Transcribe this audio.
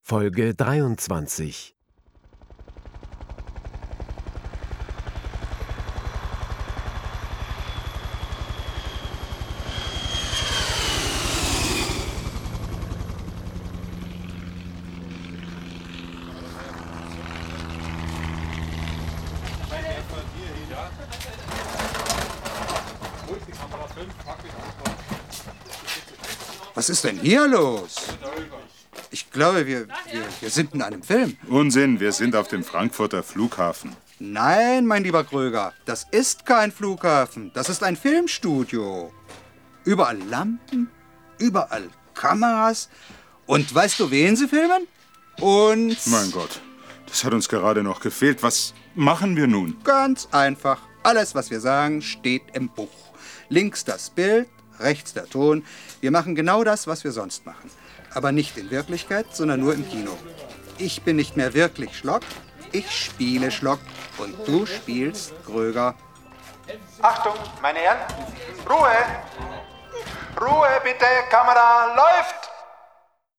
Folge 23. Was ist denn hier los? Ich glaube, wir sind in einem Film. Unsinn, wir sind auf dem Frankfurter Flughafen. Nein, mein lieber Kröger, das ist kein Flughafen. Das ist ein Filmstudio. Überall Lampen, überall Kameras. Und weißt du, wen sie filmen? Uns. Mein Gott, das hat uns gerade noch gefehlt. Was machen wir nun? Ganz einfach. Alles, was wir sagen, steht im Buch. Links das Bild, rechts der Ton. Wir machen genau das, was wir sonst machen. Aber nicht in Wirklichkeit, sondern nur im Kino. Ich bin nicht mehr wirklich Schlock, ich spiele Schlock und du spielst Kröger. Achtung, meine Herren, Ruhe! Ruhe bitte, Kamera läuft!